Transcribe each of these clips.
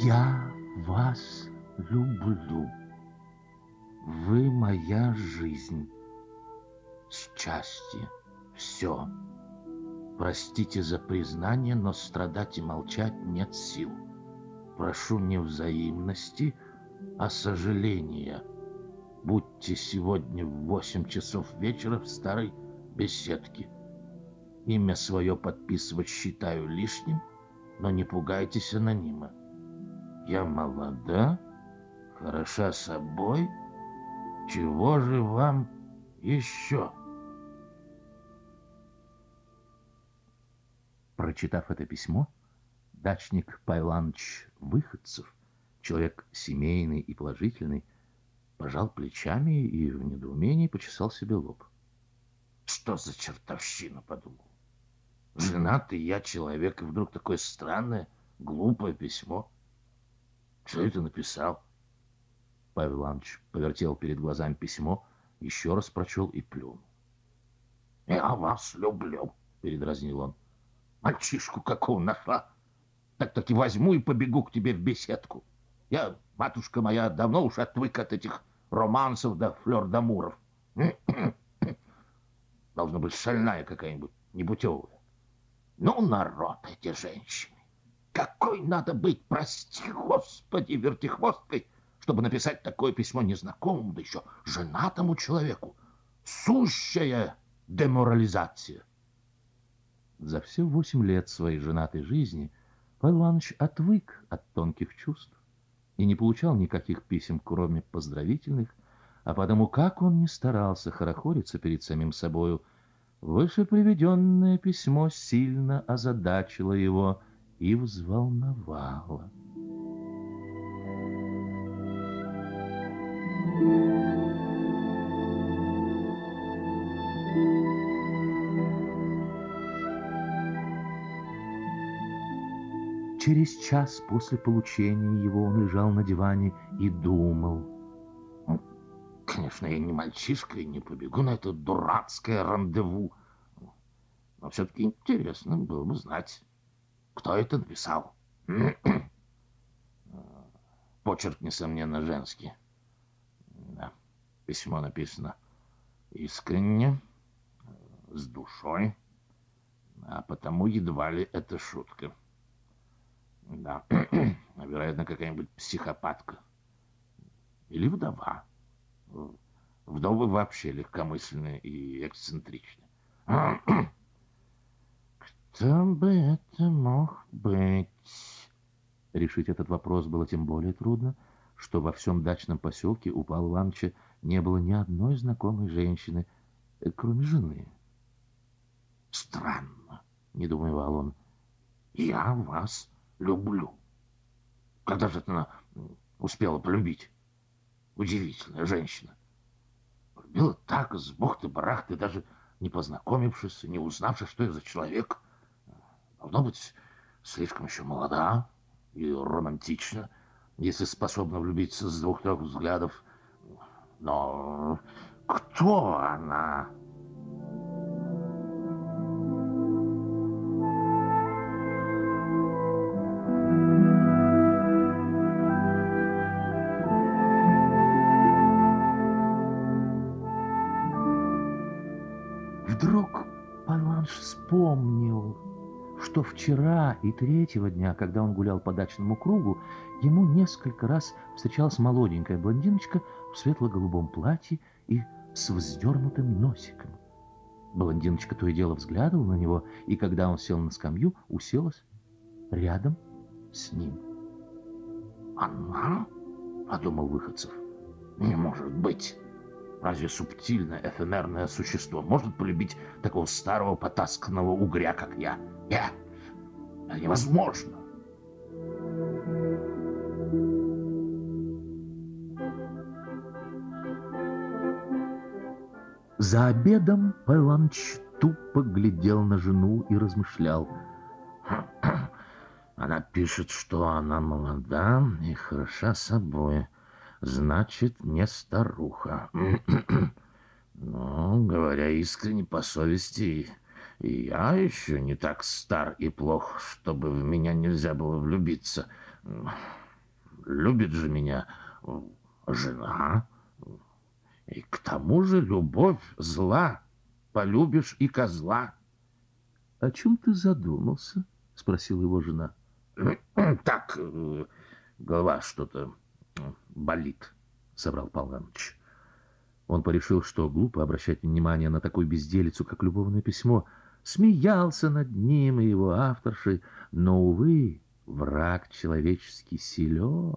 Я вас люблю. Вы моя жизнь, счастье, все. Простите за признание, но страдать и молчать нет сил. Прошу не взаимности, а сожаления. Будьте сегодня в 8 часов вечера в старой беседке. Имя свое подписывать считаю лишним, но не пугайтесь анонима. Я молода, хороша собой. Чего же вам еще? Прочитав это письмо, дачник Павел Иванович Выходцев, человек семейный и положительный, пожал плечами и в недоумении почесал себе лоб. Что за чертовщина, подумал. Женатый я человек, и вдруг такое странное, глупое письмо. Кто это написал? Павел Иванович повертел перед глазами письмо, еще раз прочел и плюнул. «Я вас люблю», — передразнил он. «Мальчишку какого нашла? Так и возьму и побегу к тебе в беседку. Я, матушка моя, давно уж отвык от этих романсов да флёр-дамуров. Должна быть шальная какая-нибудь, непутевая. Ну, народ эти женщины! Какой надо быть, прости господи, вертихвосткой, чтобы написать такое письмо незнакомому, да еще женатому человеку. Сущая деморализация. За все 8 лет своей женатой жизни Павел Иванович отвык от тонких чувств и не получал никаких писем, кроме поздравительных, а потому как он ни старался хорохориться перед самим собою, вышеприведенное письмо сильно озадачило его и взволновало. Через час после получения его он лежал на диване и думал. Конечно, я не мальчишка и не побегу на это дурацкое рандеву. Но все-таки интересно было бы знать, кто это написал. Почерк, несомненно, женский. Да. Письмо написано искренне, с душой, а потому едва ли это шутка. Да, вероятно, какая-нибудь психопатка. Или вдова. Вдовы вообще легкомысленные и эксцентричны. Кто бы это мог быть? Решить этот вопрос было тем более трудно, что во всем дачном поселке у Павла Ивановича не было ни одной знакомой женщины, кроме жены. Странно, недоумевал он. Я вас люблю. Когда же она успела полюбить? Удивительная женщина. Полюбила так, с бухты-барахты, даже не познакомившись, не узнавши, что это за человек. Должно быть, слишком еще молода и романтична, если способна влюбиться с 2-3 взглядов. Но кто она? Вдруг Павел Иванович вспомнил, что вчера и 3-го дня, когда он гулял по дачному кругу, ему несколько раз встречалась молоденькая блондиночка в светло-голубом платье и с вздернутым носиком. Блондиночка то и дело взглядывала на него, и когда он сел на скамью, уселась рядом с ним. «Она?» — подумал Выходцев. «Не может быть! Разве субтильное, эфемерное существо может полюбить такого старого потасканного угря, как я? Нет, это невозможно!» За обедом Павел Иванович тупо глядел на жену и размышлял. Она пишет, что она молода и хороша собой. Значит, не старуха. Но, говоря искренне по совести, и я еще не так стар и плох, чтобы в меня нельзя было влюбиться. любит же меня жена. И к тому же любовь зла. Полюбишь и козла. — О чем ты задумался? — спросила его жена. — Так, голова что-то болит, — соврал Павел Иванович. Он порешил, что глупо обращать внимание на такую безделицу, как любовное письмо. Смеялся над ним и его авторшей, но, увы, враг человеческий силен.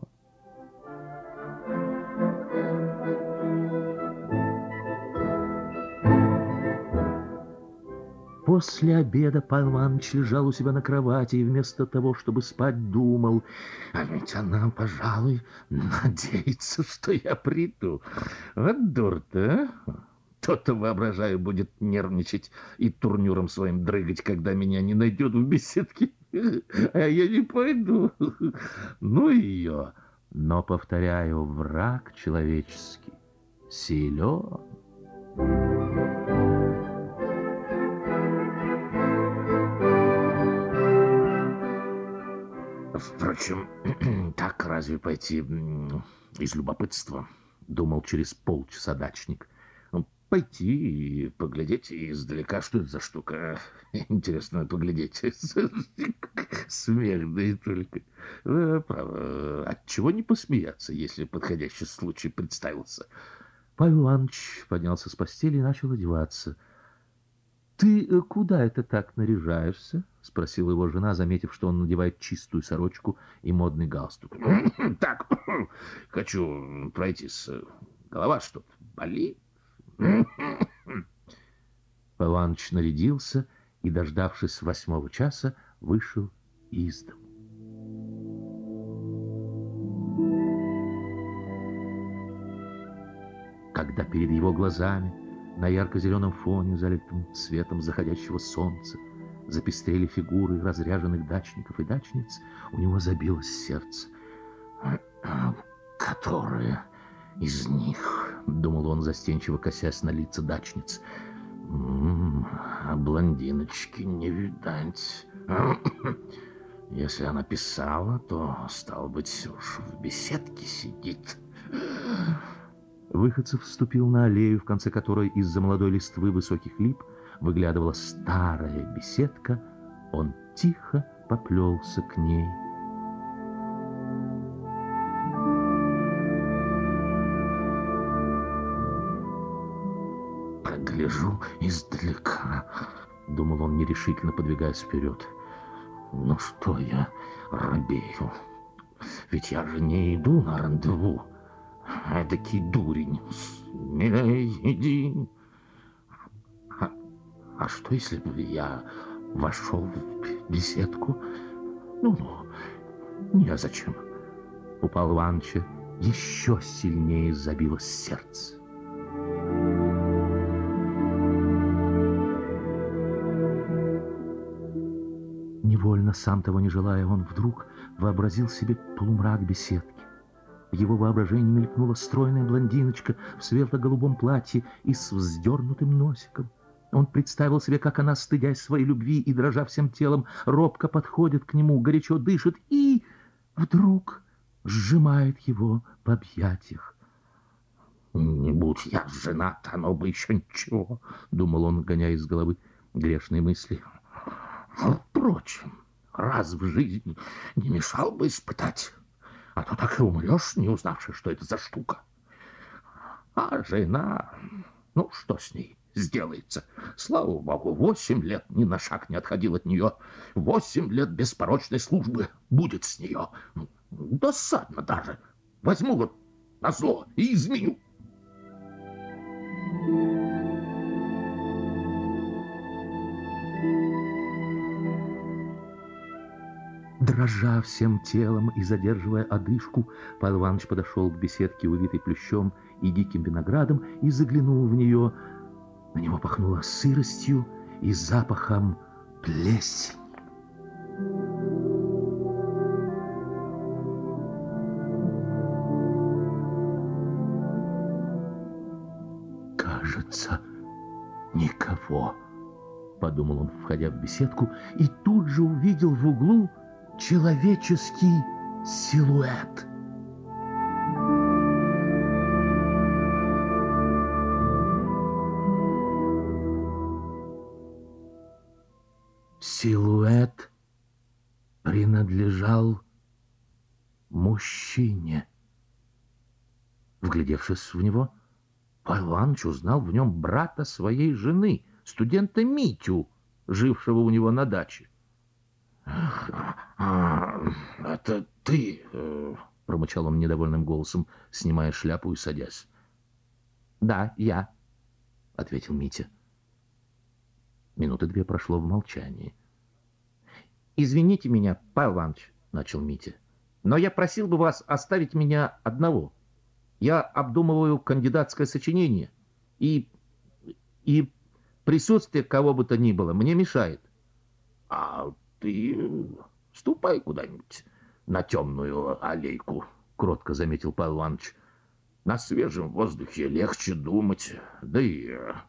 После обеда Павел Иванович лежал у себя на кровати и вместо того, чтобы спать, думал: а ведь она, пожалуй, надеется, что я приду. Вот дур-то, а? То-то, воображаю, будет нервничать и турнюром своим дрыгать, когда меня не найдет в беседке. А я не пойду. Ну ее. Но, повторяю, враг человеческий силен. Впрочем, так разве пойти из любопытства? Думал через полчаса дачник. Пойти и поглядеть издалека, что это за штука. Интересно поглядеть. Смех, да и только. Право, отчего не посмеяться, если подходящий случай представился? Павел Иванович поднялся с постели и начал одеваться. — Ты куда это так наряжаешься? — спросила его жена, заметив, что он надевает чистую сорочку и модный галстук. — Так, хочу пройтись. Голова что-то болит. Павел Иванович нарядился и, дождавшись 8 часа, вышел из дому. Когда перед его глазами на ярко-зеленом фоне, залитым светом заходящего солнца, запестрели фигуры разряженных дачников и дачниц, у него забилось сердце. «Которые из них?» — думал он, застенчиво косясь на лица дачниц. «А блондиночки не видать. Если она писала, то, стало быть, уж в беседке сидит». Выходцев вступил на аллею, в конце которой из-за молодой листвы высоких лип выглядывала старая беседка. Он тихо поплелся к ней. «Прогляжу издалека», — думал он, нерешительно подвигаясь вперед. «Ну что я робею? Ведь я же не иду на рандеву. Эдакий дурень. Смелей, иди. А что, если бы я вошел в беседку? Ну, не зачем». У Павла Ивановича еще сильнее забилось сердце. Невольно, сам того не желая, он вдруг вообразил себе полумрак беседки. В его воображении мелькнула стройная блондиночка в светло-голубом платье и с вздернутым носиком. Он представил себе, как она, стыдясь своей любви и дрожа всем телом, робко подходит к нему, горячо дышит и вдруг сжимает его в объятиях. «Не будь я женат, оно бы еще ничего», — думал он, гоняя из головы грешные мысли. «Впрочем, раз в жизни не мешал бы испытать, а то так и умрешь, не узнавши, что это за штука. А жена, ну что с ней сделается? Слава богу, 8 лет ни на шаг не отходил от нее. 8 лет беспорочной службы будет с нее. Досадно даже. Возьму вот назло и изменю». Дрожа всем телом и задерживая одышку, Павел Иванович подошел к беседке, увитой плющом и диким виноградом, и заглянул в нее. На него пахнуло сыростью и запахом плесени. «Кажется, никого», — подумал он, входя в беседку, и тут же увидел в углу человеческий силуэт. Силуэт принадлежал мужчине. Вглядевшись в него, Павел Иванович узнал в нем брата своей жены, студента Митю, жившего у него на даче. «Это ты?» — промычал он недовольным голосом, снимая шляпу и садясь. «Да, я», — ответил Митя. Минуты две прошло в молчании. «Извините меня, Павел Иванович», — начал Митя, «но я просил бы вас оставить меня одного. Я обдумываю кандидатское сочинение, и присутствие кого бы то ни было мне мешает». «А ты ступай куда-нибудь на темную аллейку», — кротко заметил Павел Иванович. «На свежем воздухе легче думать, да и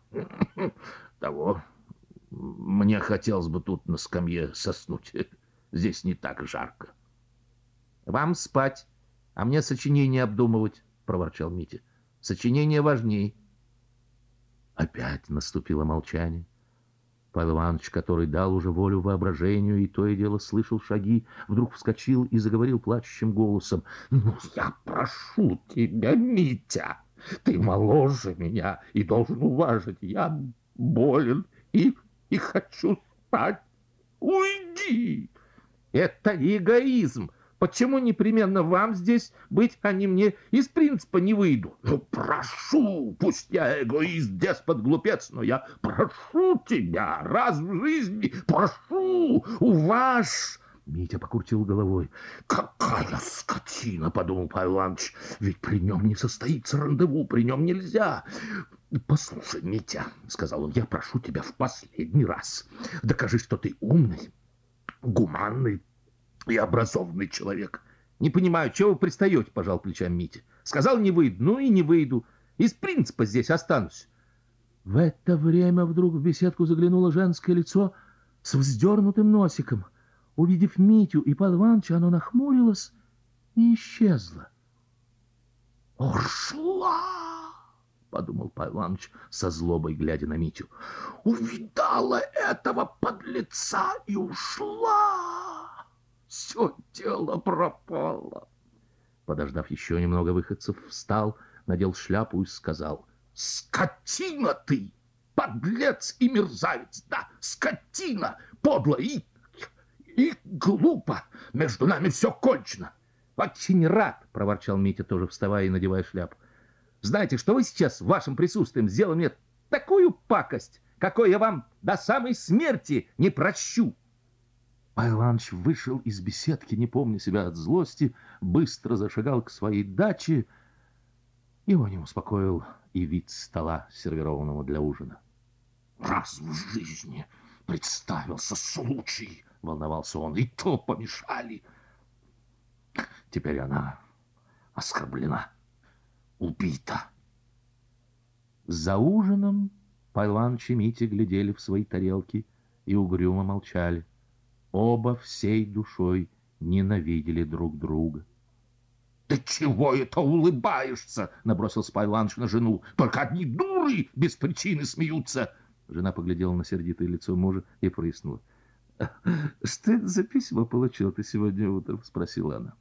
того. Мне хотелось бы тут на скамье соснуть. Здесь не так жарко». «Вам спать, а мне сочинение обдумывать», — проворчал Митя. «Сочинение важней». Опять наступило молчание. Павел Иванович, который дал уже волю воображению и то и дело слышал шаги, вдруг вскочил и заговорил плачущим голосом. «Ну, я прошу тебя, Митя, ты моложе меня и должен уважить. Я болен и хочу спать. Уйди!» «Это эгоизм. Почему непременно вам здесь быть, а не мне? Из принципа не выйду». «Ну, прошу, пусть я эгоист, деспот, глупец, но я прошу тебя, раз в жизни, прошу, уважь!» Митя покрутил головой. «Какая скотина!» — подумал Павел Иванович. «Ведь при нем не состоится рандеву, при нем нельзя. Послушай, Митя, — сказал он, — я прошу тебя в последний раз. Докажи, что ты умный, гуманный и образованный человек». «Не понимаю, чего вы пристаете?» — пожал плечами Митя. «Сказал, не выйду, ну и не выйду. Из принципа здесь останусь». В это время вдруг в беседку заглянуло женское лицо с вздернутым носиком. Увидев Митю и Павла Ивановича, оно нахмурилось и исчезло. «Ушла!» — подумал Павел Иванович со злобой, глядя на Митю. «Увидала этого подлеца и ушла! Все дело пропало!» Подождав еще немного, Выходцев встал, надел шляпу и сказал: «Скотина ты! Подлец и мерзавец! Да, скотина! Подло и глупо! Между нами все кончено!» «Очень рад!» — проворчал Митя, тоже вставая и надевая шляпу. «Знаете, что вы сейчас вашим присутствием сделали мне такую пакость, какой я вам до самой смерти не прощу!» Павел Иванович вышел из беседки, не помня себя от злости, быстро зашагал к своей даче. Его не успокоил и вид стола, сервированного для ужина. «Раз в жизни представился случай!» — волновался он. «И то помешали! Теперь она оскорблена, убита». За ужином Павел Иванович и Митя глядели в свои тарелки и угрюмо молчали. Оба всей душой ненавидели друг друга. «Ты чего это улыбаешься?» — набросился Павел Иванович на жену. «Только одни дуры без причины смеются». Жена поглядела на сердитое лицо мужа и прыснула. «Что это за письмо получил ты сегодня утром?» — спросила она.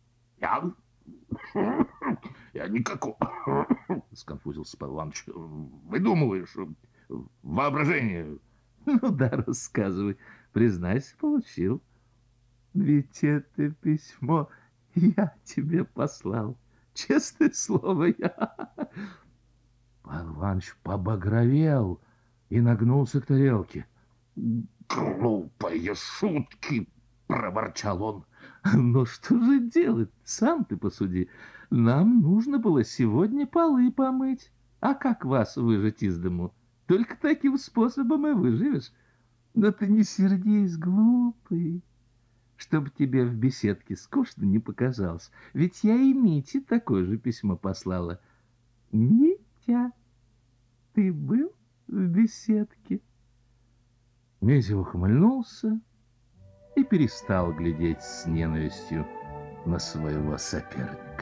«Я никакого», — сконфузился Павел Иванович. «Выдумываешь, воображение». «Ну да, рассказывай. Признайся, получил. Ведь это письмо я тебе послал. Честное слово, я...» Павел Иванович побагровел и нагнулся к тарелке. «Глупые шутки!» — проворчал он. «Но что же делать? Сам ты посуди. Нам нужно было сегодня полы помыть. А как вас выжать из дому? Только таким способом и выживешь. Но ты не сердись, глупый, чтобы тебе в беседке скучно не показалось. Ведь я и Мите такое же письмо послала. Митя, ты был в беседке?» Митя ухмыльнулся и перестал глядеть с ненавистью на своего соперника.